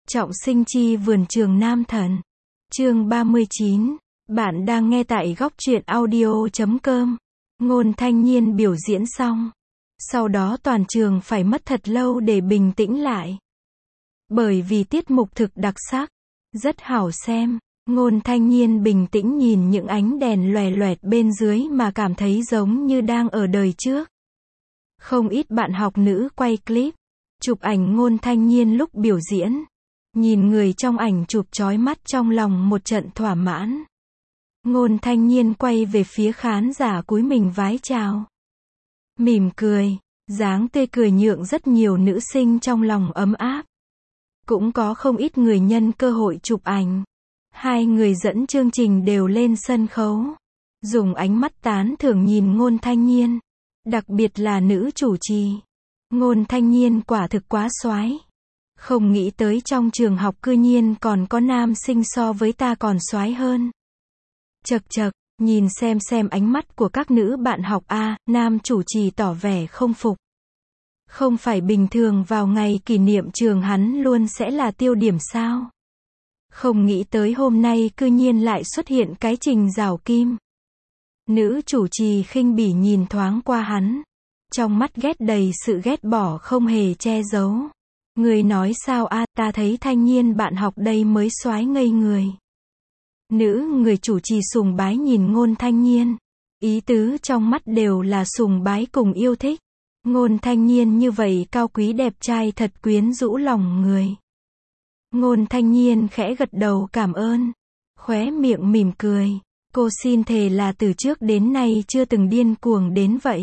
Trọng sinh chi vườn trường nam thần. Chương 39. Bạn đang nghe tại góc truyện audio.com. Ngôn Thanh Nhiên biểu diễn xong. Sau đó toàn trường phải mất thật lâu để bình tĩnh lại. Bởi vì tiết mục thực đặc sắc, rất hảo xem. Ngôn Thanh Nhiên bình tĩnh nhìn những ánh đèn lòe loẹt bên dưới mà cảm thấy giống như đang ở đời trước. Không ít bạn học nữ quay clip, chụp ảnh Ngôn Thanh Nhiên lúc biểu diễn. Nhìn người trong ảnh chụp chói mắt trong lòng một trận thỏa mãn. Ngôn Thanh Nhiên quay về phía khán giả cúi mình vái chào. Mỉm cười, dáng tươi cười nhượng rất nhiều nữ sinh trong lòng ấm áp. Cũng có không ít người nhân cơ hội chụp ảnh. Hai người dẫn chương trình đều lên sân khấu. Dùng ánh mắt tán thưởng nhìn Ngôn Thanh Nhiên. Đặc biệt là nữ chủ trì. Ngôn Thanh Nhiên quả thực quá soái. Không nghĩ tới trong trường học cư nhiên còn có nam sinh so với ta còn soái hơn. Chậc chậc, nhìn xem ánh mắt của các nữ bạn học a, nam chủ trì tỏ vẻ không phục. Không phải bình thường vào ngày kỷ niệm trường hắn luôn sẽ là tiêu điểm sao? Không nghĩ tới hôm nay cư nhiên lại xuất hiện cái Trình Giảo Kim. Nữ chủ trì khinh bỉ nhìn thoáng qua hắn. Trong mắt ghét đầy sự ghét bỏ không hề che giấu. Người nói sao a, ta thấy Thanh Nhiên bạn học đây mới soái ngây người. Nữ người chủ trì sùng bái nhìn Ngôn Thanh Nhiên. Ý tứ trong mắt đều là sùng bái cùng yêu thích. Ngôn Thanh Nhiên như vậy cao quý đẹp trai thật quyến rũ lòng người. Ngôn Thanh Nhiên khẽ gật đầu cảm ơn. Khóe miệng mỉm cười. Cô xin thề là từ trước đến nay chưa từng điên cuồng đến vậy.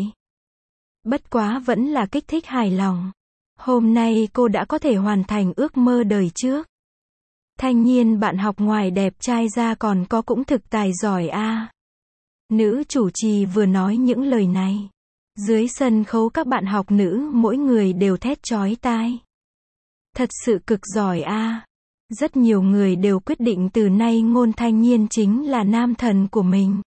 Bất quá vẫn là kích thích hài lòng. Hôm nay cô đã có thể hoàn thành ước mơ đời trước. Thanh Nhiên bạn học ngoài đẹp trai ra còn có cũng thực tài giỏi a. Nữ chủ trì vừa nói những lời này. Dưới sân khấu các bạn học nữ mỗi người đều thét chói tai. Thật sự cực giỏi a. Rất nhiều người đều quyết định từ nay Ngôn Thanh Nhiên chính là nam thần của mình.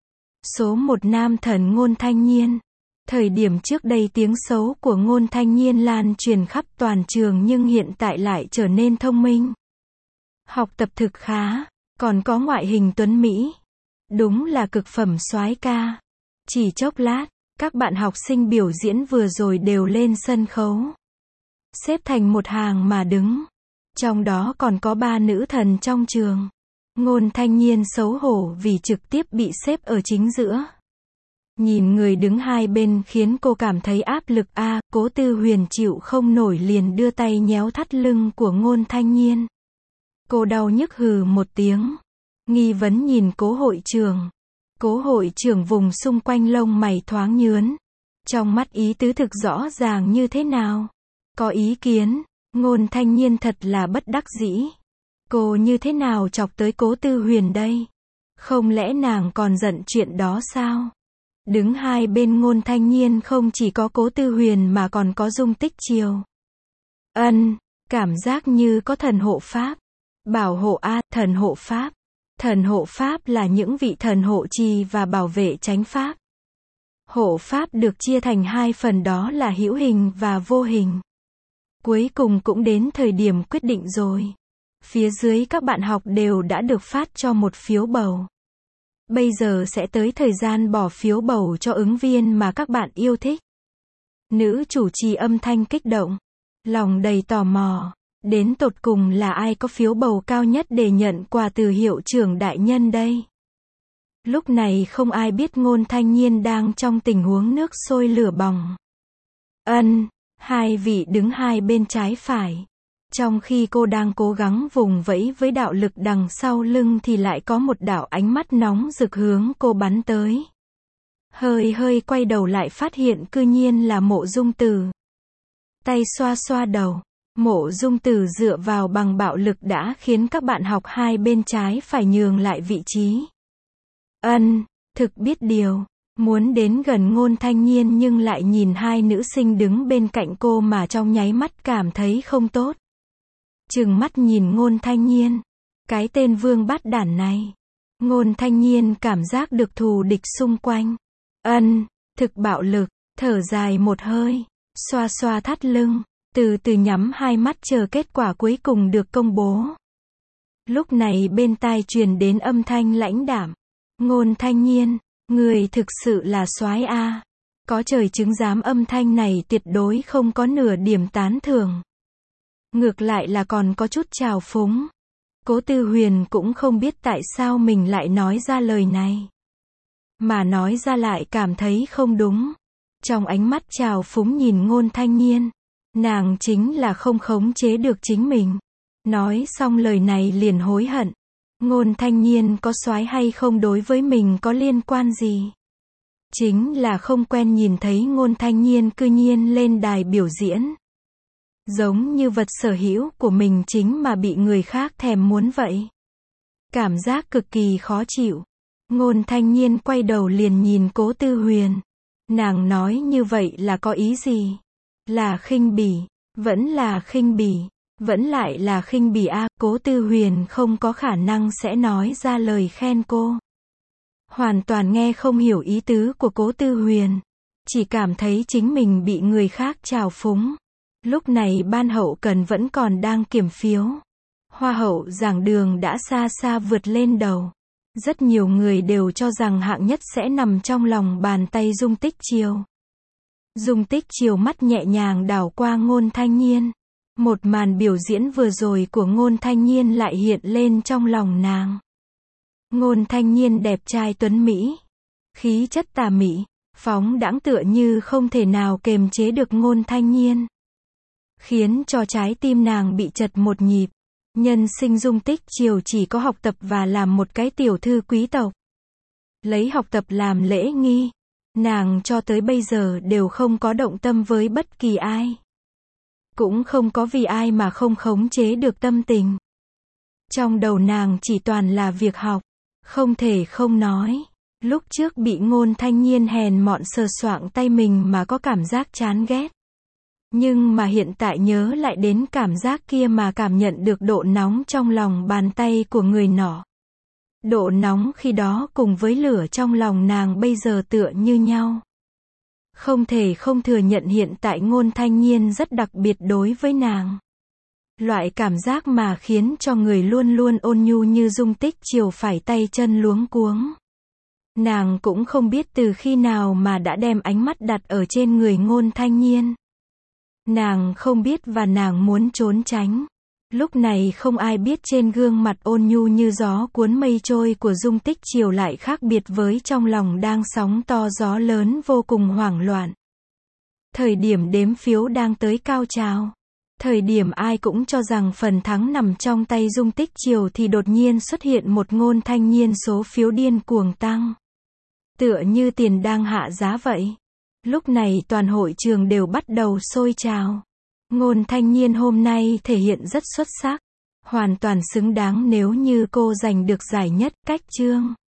Số 1 nam thần Ngôn Thanh Nhiên. Thời điểm trước đây tiếng xấu của Ngôn Thanh Nhiên lan truyền khắp toàn trường nhưng hiện tại lại trở nên thông minh. Học tập thực khá, còn có ngoại hình tuấn Mỹ. Đúng là cực phẩm soái ca. Chỉ chốc lát, các bạn học sinh biểu diễn vừa rồi đều lên sân khấu. Xếp thành một hàng mà đứng. Trong đó còn có 3 nữ thần trong trường. Ngôn Thanh Nhiên xấu hổ vì trực tiếp bị xếp ở chính giữa. Nhìn người đứng hai bên khiến cô cảm thấy áp lực a. Cố Tư Huyền chịu không nổi liền đưa tay nhéo thắt lưng của Ngôn Thanh Nhiên. Cô đau nhức hừ một tiếng. Nghi vấn nhìn Cố hội trưởng. Cố hội trưởng vùng xung quanh lông mày thoáng nhướn. Trong mắt ý tứ thực rõ ràng như thế nào? Có ý kiến. Ngôn Thanh Nhiên thật là bất đắc dĩ. Cô như thế nào chọc tới Cố Tư Huyền đây? Không lẽ nàng còn giận chuyện đó sao? Đứng hai bên Ngôn Thanh Nhiên không chỉ có Cố Tư Huyền mà còn có Dung Tích Triều. Cảm giác như có thần hộ pháp. Bảo hộ a, thần hộ pháp. Thần hộ pháp là những vị thần hộ trì và bảo vệ chánh pháp. Hộ pháp được chia thành hai phần đó là hữu hình và vô hình. Cuối cùng cũng đến thời điểm quyết định rồi. Phía dưới các bạn học đều đã được phát cho một phiếu bầu. Bây giờ sẽ tới thời gian bỏ phiếu bầu cho ứng viên mà các bạn yêu thích. Nữ chủ trì âm thanh kích động. Lòng đầy tò mò. Đến tột cùng là ai có phiếu bầu cao nhất để nhận quà từ hiệu trưởng đại nhân đây? Lúc này không ai biết Ngôn Thanh Nhiên đang trong tình huống nước sôi lửa bỏng. Hai vị đứng hai bên trái phải. Trong khi cô đang cố gắng vùng vẫy với đạo lực đằng sau lưng thì lại có một đạo ánh mắt nóng rực hướng cô bắn tới. Hơi quay đầu lại phát hiện cư nhiên là Mộ Dung Tử. Tay xoa xoa đầu. Mộ Dung Tử dựa vào bằng bạo lực đã khiến các bạn học hai bên trái phải nhường lại vị trí. Thực biết điều. Muốn đến gần Ngôn Thanh Nhiên nhưng lại nhìn hai nữ sinh đứng bên cạnh cô mà trong nháy mắt cảm thấy không tốt. Trừng mắt nhìn Ngôn Thanh Nhiên. Cái tên vương bát đản này. Ngôn Thanh Nhiên cảm giác được thù địch xung quanh. Thực bạo lực. Thở dài một hơi. Xoa xoa thắt lưng. từ từ nhắm hai mắt chờ kết quả cuối cùng được công bố. Lúc này bên tai truyền đến âm thanh lãnh đạm. Ngôn Thanh Nhiên, người thực sự là soái a. Có trời chứng giám âm thanh này tuyệt đối không có nửa điểm tán thưởng. Ngược lại là còn có chút trào phúng. Cố Tư Huyền cũng không biết tại sao mình lại nói ra lời này. Mà nói ra lại cảm thấy không đúng. Trong ánh mắt trào phúng nhìn Ngôn Thanh Nhiên, nàng chính là không khống chế được chính mình. Nói xong lời này liền hối hận. Ngôn Thanh Nhiên có soái hay không đối với mình có liên quan gì? Chính là không quen nhìn thấy Ngôn Thanh Nhiên cư nhiên lên đài biểu diễn. Giống như vật sở hữu của mình chính mà bị người khác thèm muốn vậy. Cảm giác cực kỳ khó chịu. Ngôn Thanh Nhiên quay đầu liền nhìn Cố Tư Huyền. Nàng nói như vậy là có ý gì? Là khinh bỉ, vẫn là khinh bỉ, vẫn lại là khinh bỉ a. Cố Tư Huyền không có khả năng sẽ nói ra lời khen cô. Hoàn toàn nghe không hiểu ý tứ của Cố Tư Huyền. Chỉ cảm thấy chính mình bị người khác trào phúng. Lúc này ban hậu cần vẫn còn đang kiểm phiếu. Hoa hậu giảng đường đã xa xa vượt lên đầu. Rất nhiều người đều cho rằng hạng nhất sẽ nằm trong lòng bàn tay Dung Tích Chiều. Dung Tích Chiều mắt nhẹ nhàng đảo qua Ngôn Thanh Nhiên. Một màn biểu diễn vừa rồi của Ngôn Thanh Nhiên lại hiện lên trong lòng nàng. Ngôn Thanh Nhiên đẹp trai tuấn mỹ, khí chất tà mị, phóng đãng tựa như không thể nào kềm chế được Ngôn Thanh Nhiên. Khiến cho trái tim nàng bị chật một nhịp. Nhân sinh Dung Tích Chiều chỉ có học tập và làm một cái tiểu thư quý tộc. Lấy học tập làm lễ nghi. Nàng cho tới bây giờ đều không có động tâm với bất kỳ ai. Cũng không có vì ai mà không khống chế được tâm tình. Trong đầu nàng chỉ toàn là việc học. Không thể không nói. Lúc trước bị Ngôn Thanh Nhiên hèn mọn sờ soạng tay mình mà có cảm giác chán ghét. Nhưng mà hiện tại nhớ lại đến cảm giác kia mà cảm nhận được độ nóng trong lòng bàn tay của người nọ. Độ nóng khi đó cùng với lửa trong lòng nàng bây giờ tựa như nhau. Không thể không thừa nhận hiện tại Ngôn Thanh Nhiên rất đặc biệt đối với nàng. Loại cảm giác mà khiến cho người luôn luôn ôn nhu như Dung Tích Chiều phải tay chân luống cuống. Nàng cũng không biết từ khi nào mà đã đem ánh mắt đặt ở trên người Ngôn Thanh Nhiên. Nàng không biết và nàng muốn trốn tránh. Lúc này không ai biết trên gương mặt ôn nhu như gió cuốn mây trôi của Dung Tích Chiều lại khác biệt với trong lòng đang sóng to gió lớn vô cùng hoảng loạn. Thời điểm đếm phiếu đang tới cao trào. Thời điểm ai cũng cho rằng phần thắng nằm trong tay Dung Tích Chiều thì đột nhiên xuất hiện một Ngôn Thanh Nhiên số phiếu điên cuồng tăng. Tựa như tiền đang hạ giá vậy. Lúc này toàn hội trường đều bắt đầu sôi trào. Ngôn Thanh Nhiên hôm nay thể hiện rất xuất sắc. Hoàn toàn xứng đáng nếu như cô giành được giải nhất. Cách chương